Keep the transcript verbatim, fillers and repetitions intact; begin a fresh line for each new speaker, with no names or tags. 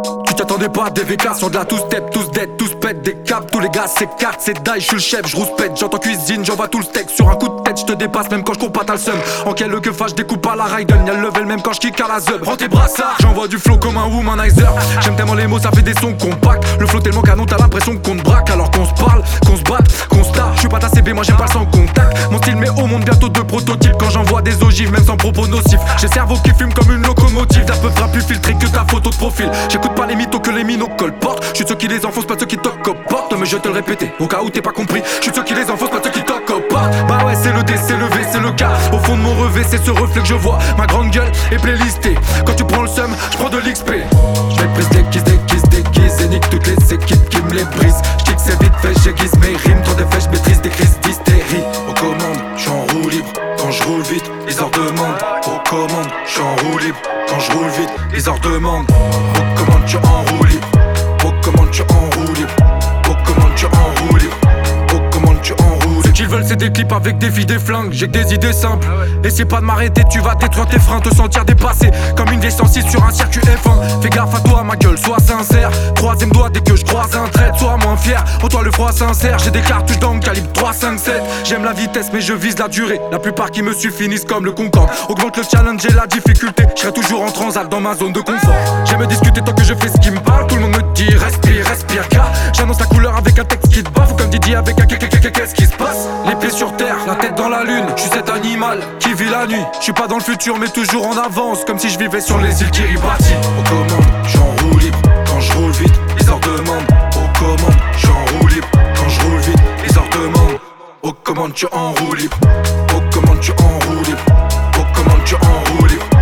Tu t'attendais pas à des V K, sur de la tous step, tous dead, tous pète des caps. Tous les gars s'écartent, c'est die, je suis le chef, je rouspète. J'entends cuisine, j'envoie tout le steak. Sur un coup de tête, je te dépasse même quand je cours pas t'as le seum. En quel que fasse, je découpe à la Raiden. Y'a le level même quand je kick à la zub. Prends tes brassards, j'envoie du flow comme un womanizer. J'aime tellement les mots, ça fait des sons compacts. Le flow tellement canon, t'as l'impression qu'on te braque. Alors qu'on se parle, qu'on se batte, qu'on se tape. Je suis pas ta C B, moi j'aime pas le sans contact. Mon style met au monde bientôt deux prototypes. Quand j'envoie des ogives, même sans propos nocifs. J'ai cerveau qui fume comme une locomotive. D'un peu frappe plus filtré que ta photo de profil. J'écoute pas les mythos que les minos colportent. Je suis ceux qui les enfoncent, pas ceux qui toquent aux portes. Mais je te le répéter, au cas où t'es pas compris. Je suis ceux qui les enfoncent, pas ceux qui toquent aux portes. Bah ouais, c'est le D, c'est le V, c'est le K. Au fond de mon revêt, c'est ce reflet que je vois. Ma grande gueule est playlistée. Quand tu prends le seum, je prends de l'X P. Je méprise, déguise, déguise, déguise. Et nique toutes les équipes qui me les brisent. Je dis que c'est vite fait, j'aiguise mes rimes. Trop d'effets, je maîtrise des crises d'hystérie. Aux commandes, je suis en roue libre. Quand je roule vite, les heures demandent. Aux commandes, je suis en roue libre. Quand je roule vite, les heures demandent. Aux commandes, je suis en roue libre. Aux commandes, je suis en roue libre. Aux commandes, je suis en roue libre. Aux commandes, je suis en roue libre. Ce qu'ils veulent, c'est des clips avec des filles, des flingues. J'ai que des idées simples. Essaie pas de m'arrêter, tu vas détruire tes freins. Te sentir dépassé comme une vieille cent six sur un circuit F un. Fais gaffe à toi, ma gueule, sois sincère. Troisième doigt dès que je croise un trait, sois moins fier. Oh, toi le froid sincère, j'ai des cartouches d'angle calibre trois cinq sept. J'aime la vitesse, mais je vise la durée. La plupart qui me suivent finissent comme le Concorde. Augmente le challenge et la difficulté. Je serai toujours en transat dans ma zone de confort. J'aime discuter tant que je fais ce qui me parle. Tout le monde me dit respire, respire, car j'annonce la couleur avec un texte qui te baffe. Ou comme Didi avec un qu'est-ce qui se passe. Les pieds sur terre, la tête dans la lune. Je suis cet animal qui vit la nuit. Je suis pas dans le futur mais toujours en avance. Comme si je vivais sur les îles Kiribati. Aux commandes, je suis en roue libre. Quand je roule vite, les heures demandent. Aux commandes, je suis en roue libre. Quand je roule vite, les heures demandent. Aux commandes, je suis en roue libre. Aux commandes, je suis en roue libre. Aux commandes, je suis en roue libre.